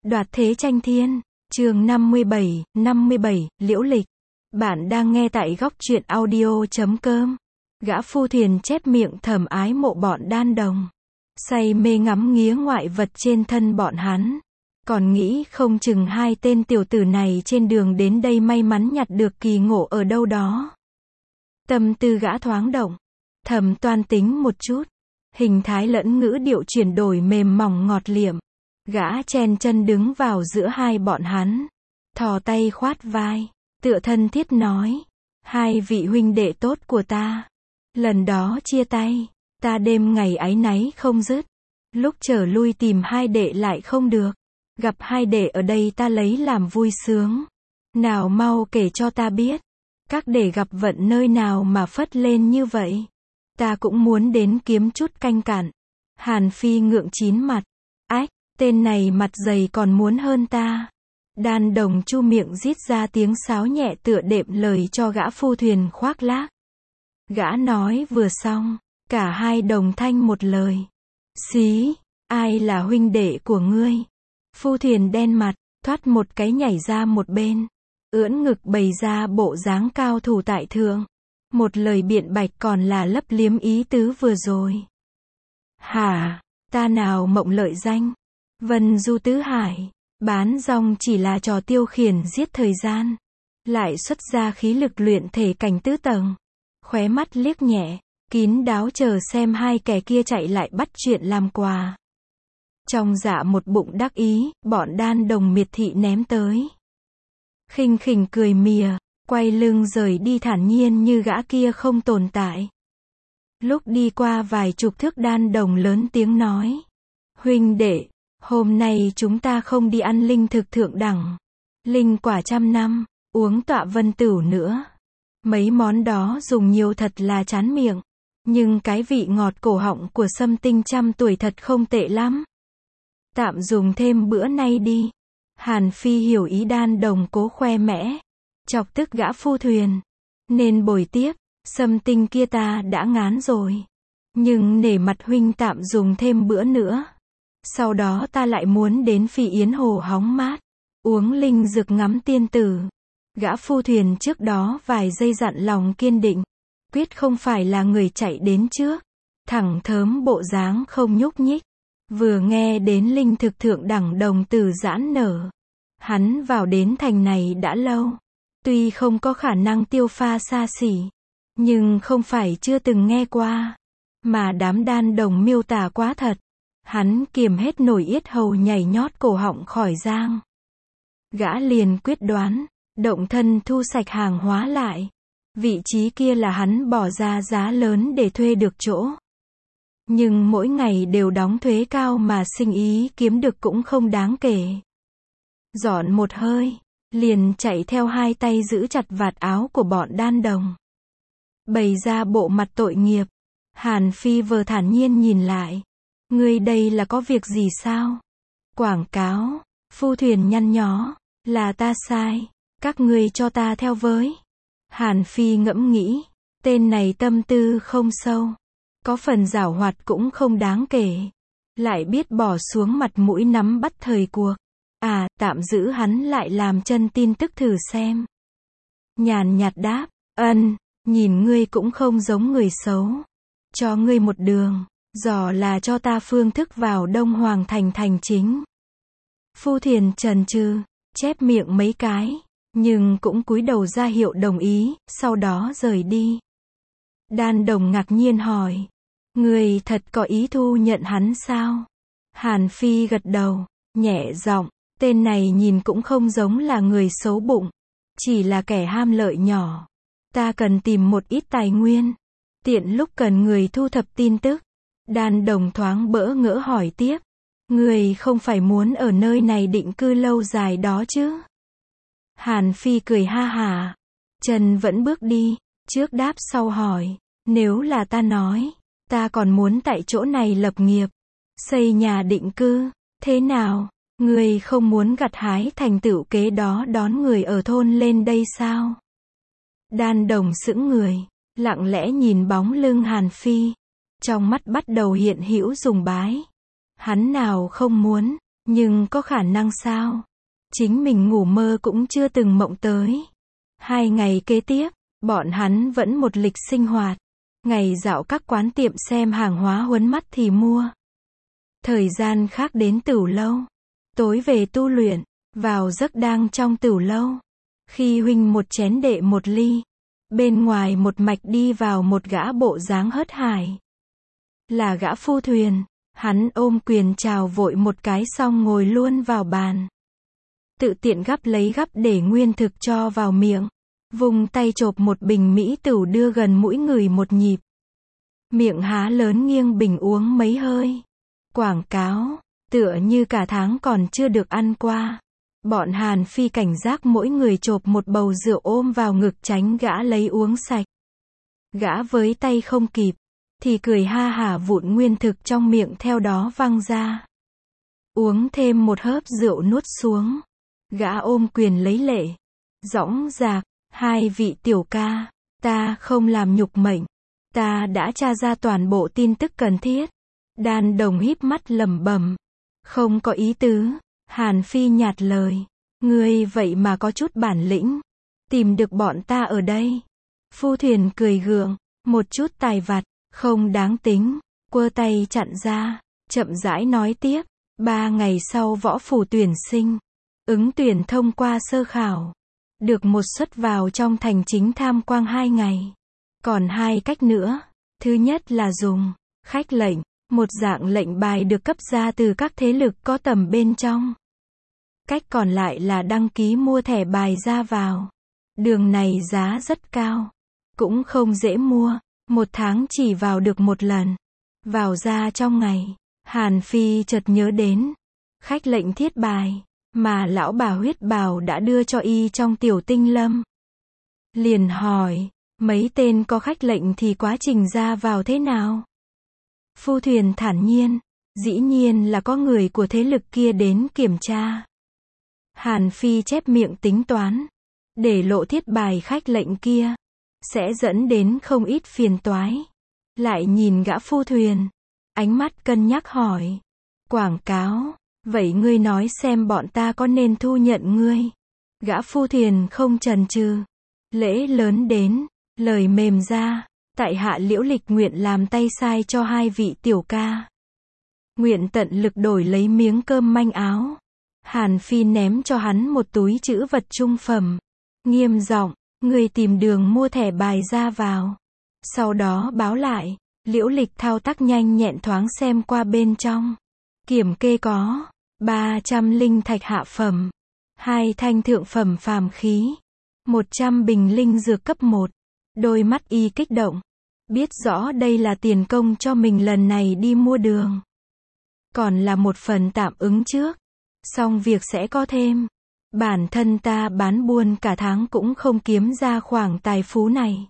Đoạt thế tranh thiên, chương 57, Liễu Lịch. Bạn đang nghe tại góc truyện audio.com. Gã phu thuyền chép miệng thầm ái mộ bọn đan đồng. Say mê ngắm nghía ngoại vật trên thân bọn hắn. Còn nghĩ không chừng hai tên tiểu tử này trên đường đến đây may mắn nhặt được kỳ ngộ ở đâu đó. Tâm tư gã thoáng động. Thầm toan tính một chút. Hình thái lẫn ngữ điệu chuyển đổi mềm mỏng ngọt liệm. Gã chen chân đứng vào giữa hai bọn hắn. Thò tay khoát vai. Tựa thân thiết nói. Hai vị huynh đệ tốt của ta. Lần đó chia tay. Ta đêm ngày áy náy không dứt. Lúc trở lui tìm hai đệ lại không được. Gặp hai đệ ở đây ta lấy làm vui sướng. Nào mau kể cho ta biết. Các đệ gặp vận nơi nào mà phất lên như vậy. Ta cũng muốn đến kiếm chút canh cạn. Hàn Phi ngượng chín mặt. Ách, tên này mặt dày còn muốn hơn ta. Đan đồng chu miệng rít ra tiếng sáo nhẹ tựa đệm lời cho gã phu thuyền khoác lác. Gã nói vừa xong, cả hai đồng thanh một lời. Xí, ai là huynh đệ của ngươi? Phu thuyền đen mặt, thoát một cái nhảy ra một bên. Ưỡn ngực bày ra bộ dáng cao thủ tại thượng. Một lời biện bạch còn là lấp liếm ý tứ vừa rồi. Hả, ta nào mộng lợi danh. Vân du tứ hải, bán rong chỉ là trò tiêu khiển giết thời gian. Lại xuất ra khí lực luyện thể cảnh tứ tầng. Khóe mắt liếc nhẹ, kín đáo chờ xem hai kẻ kia chạy lại bắt chuyện làm quà. Trong dạ một bụng đắc ý, bọn đan đồng miệt thị ném tới. Khinh khỉnh cười mỉa, quay lưng rời đi thản nhiên như gã kia không tồn tại. Lúc đi qua vài chục thước đan đồng lớn tiếng nói. Huynh đệ, hôm nay chúng ta không đi ăn linh thực thượng đẳng. Linh quả 100 năm, uống tọa vân tửu nữa. Mấy món đó dùng nhiều thật là chán miệng. Nhưng cái vị ngọt cổ họng của Sâm Tinh 100 tuổi thật không tệ lắm. Tạm dùng thêm bữa nay đi. Hàn Phi hiểu ý đan đồng cố khoe mẽ. Chọc tức gã phu thuyền. Nên bồi tiếp, Sâm Tinh kia ta đã ngán rồi. Nhưng nể mặt huynh tạm dùng thêm bữa nữa. Sau đó ta lại muốn đến Phi Yến Hồ hóng mát. Uống linh dược ngắm tiên tử. Gã phu thuyền trước đó vài giây dặn lòng kiên định. Quyết không phải là người chạy đến trước. Thẳng thớm bộ dáng không nhúc nhích. Vừa nghe đến linh thực thượng đẳng đồng tử giãn nở. Hắn vào đến thành này đã lâu. Tuy không có khả năng tiêu pha xa xỉ. Nhưng không phải chưa từng nghe qua. Mà đám đan đồng miêu tả quá thật. Hắn kiềm hết nổi yết hầu nhảy nhót cổ họng khỏi giang. Gã liền quyết đoán. Động thân thu sạch hàng hóa lại. Vị trí kia là hắn bỏ ra giá lớn để thuê được chỗ. Nhưng mỗi ngày đều đóng thuế cao mà sinh ý kiếm được cũng không đáng kể. Dọn một hơi, liền chạy theo hai tay giữ chặt vạt áo của bọn đan đồng. Bày ra bộ mặt tội nghiệp. Hàn Phi vờ thản nhiên nhìn lại. Ngươi đây là có việc gì sao? Quảng cáo, phu thuyền nhăn nhó, là ta sai, các ngươi cho ta theo với. Hàn Phi ngẫm nghĩ, tên này tâm tư không sâu. Có phần giảo hoạt cũng không đáng kể. Lại biết bỏ xuống mặt mũi nắm bắt thời cuộc. À, tạm giữ hắn lại làm chân tin tức thử xem. Nhàn nhạt đáp, nhìn ngươi cũng không giống người xấu. Cho ngươi một đường, dò là cho ta phương thức vào Đông Hoàng thành thành chính. Phu thuyền chần chừ, chép miệng mấy cái, nhưng cũng cúi đầu ra hiệu đồng ý, sau đó rời đi. Đan đồng ngạc nhiên hỏi. Người thật có ý thu nhận hắn sao? Hàn Phi gật đầu, nhẹ giọng, tên này nhìn cũng không giống là người xấu bụng. Chỉ là kẻ ham lợi nhỏ. Ta cần tìm một ít tài nguyên. Tiện lúc cần người thu thập tin tức. Đan đồng thoáng bỡ ngỡ hỏi tiếp. Người không phải muốn ở nơi này định cư lâu dài đó chứ? Hàn Phi cười ha hả. Chân vẫn bước đi, trước đáp sau hỏi. Nếu là ta nói. Ta còn muốn tại chỗ này lập nghiệp. Xây nhà định cư. Thế nào? Người không muốn gặt hái thành tựu kế đó đón người ở thôn lên đây sao? Đan đồng sững người. Lặng lẽ nhìn bóng lưng Hàn Phi. Trong mắt bắt đầu hiện hữu sùng bái. Hắn nào không muốn. Nhưng có khả năng sao? Chính mình ngủ mơ cũng chưa từng mộng tới. 2 ngày kế tiếp, bọn hắn vẫn một lịch sinh hoạt. Ngày dạo các quán tiệm xem hàng hóa huấn mắt thì mua. Thời gian khác đến tửu lâu. Tối về tu luyện, vào giấc đang trong tửu lâu. Khi huynh một chén đệ một ly. Bên ngoài một mạch đi vào một gã bộ dáng hớt hải. Là gã phu thuyền, hắn ôm quyền chào vội một cái xong ngồi luôn vào bàn. Tự tiện gắp lấy gắp để nguyên thực cho vào miệng. Vùng tay chộp một bình mỹ tửu đưa gần mũi người một nhịp. Miệng há lớn nghiêng bình uống mấy hơi. Quảng cáo, tựa như cả tháng còn chưa được ăn qua. Bọn Hàn Phi cảnh giác mỗi người chộp một bầu rượu ôm vào ngực tránh gã lấy uống sạch. Gã với tay không kịp, thì cười ha hả vụn nguyên thực trong miệng theo đó văng ra. Uống thêm một hớp rượu nuốt xuống. Gã ôm quyền lấy lệ. Dõng dạc, 2 vị tiểu ca, ta không làm nhục mệnh. Ta đã tra ra toàn bộ tin tức cần thiết. Đan Đồng híp mắt lẩm bẩm. Không có ý tứ. Hàn Phi nhạt lời. Ngươi vậy mà có chút bản lĩnh. Tìm được bọn ta ở đây. Phu thuyền cười gượng. Một chút tài vặt, không đáng tính. Quơ tay chặn ra. Chậm rãi nói tiếp. 3 ngày sau võ phủ tuyển sinh. Ứng tuyển thông qua sơ khảo. Được một suất vào trong thành chính tham quang 2 ngày. Còn 2 cách nữa. Thứ nhất là dùng khách lệnh. Một dạng lệnh bài được cấp ra từ các thế lực có tầm bên trong. Cách còn lại là đăng ký mua thẻ bài ra vào. Đường này giá rất cao. Cũng không dễ mua. 1 tháng chỉ vào được 1 lần. Vào ra trong ngày. Hàn Phi chợt nhớ đến. Khách lệnh thiết bài. Mà lão bà huyết bào đã đưa cho y trong tiểu tinh lâm. Liền hỏi. Mấy tên có khách lệnh thì quá trình ra vào thế nào? Phu thuyền thản nhiên. Dĩ nhiên là có người của thế lực kia đến kiểm tra. Hàn Phi chép miệng tính toán. Để lộ thiết bài khách lệnh kia. Sẽ dẫn đến không ít phiền toái. Lại nhìn gã phu thuyền. Ánh mắt cân nhắc hỏi. Quảng cáo. Vậy ngươi nói xem bọn ta có nên thu nhận ngươi. Gã phu thuyền không chần chừ. Lễ lớn đến. Lời mềm ra. Tại hạ Liễu Lịch nguyện làm tay sai cho 2 vị tiểu ca. Nguyện tận lực đổi lấy miếng cơm manh áo. Hàn Phi ném cho hắn một túi trữ vật trung phẩm. Nghiêm giọng, người tìm đường mua thẻ bài ra vào. Sau đó báo lại. Liễu Lịch thao tác nhanh nhẹn thoáng xem qua bên trong. Kiểm kê có 300 linh thạch hạ phẩm, 2 thanh thượng phẩm phàm khí, 100 bình linh dược cấp 1. Đôi mắt y kích động. Biết rõ đây là tiền công cho mình lần này đi mua đường. Còn là một phần tạm ứng trước. Xong việc sẽ có thêm. Bản thân ta bán buôn cả tháng cũng không kiếm ra khoản tài phú này.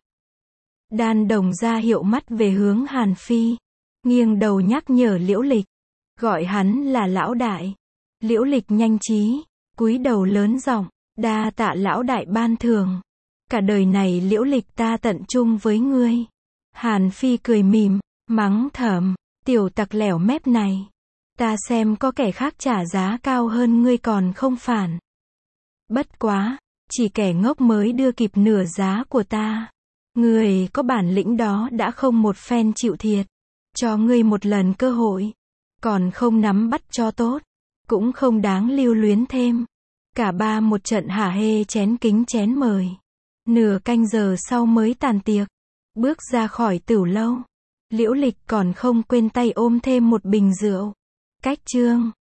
Đan Đồng ra hiệu mắt về hướng Hàn Phi. Nghiêng đầu nhắc nhở Liễu Lịch. Gọi hắn là lão đại. Liễu Lịch nhanh trí. Cúi đầu lớn giọng. Đa tạ lão đại ban thưởng. Cả đời này Liễu Lịch ta tận chung với ngươi. Hàn Phi cười mỉm. Mắng thầm. Tiểu tặc lẻo mép này. Ta xem có kẻ khác trả giá cao hơn ngươi còn không phản. Bất quá. Chỉ kẻ ngốc mới đưa kịp nửa giá của ta. Ngươi có bản lĩnh đó đã không một phen chịu thiệt. Cho ngươi một lần cơ hội. Còn không nắm bắt cho tốt. Cũng không đáng lưu luyến thêm. Cả ba một trận hả hê chén kính chén mời. Nửa canh giờ sau mới tàn tiệc. Bước ra khỏi tửu lâu. Liễu Lịch còn không quên tay ôm thêm một bình rượu. Cách chương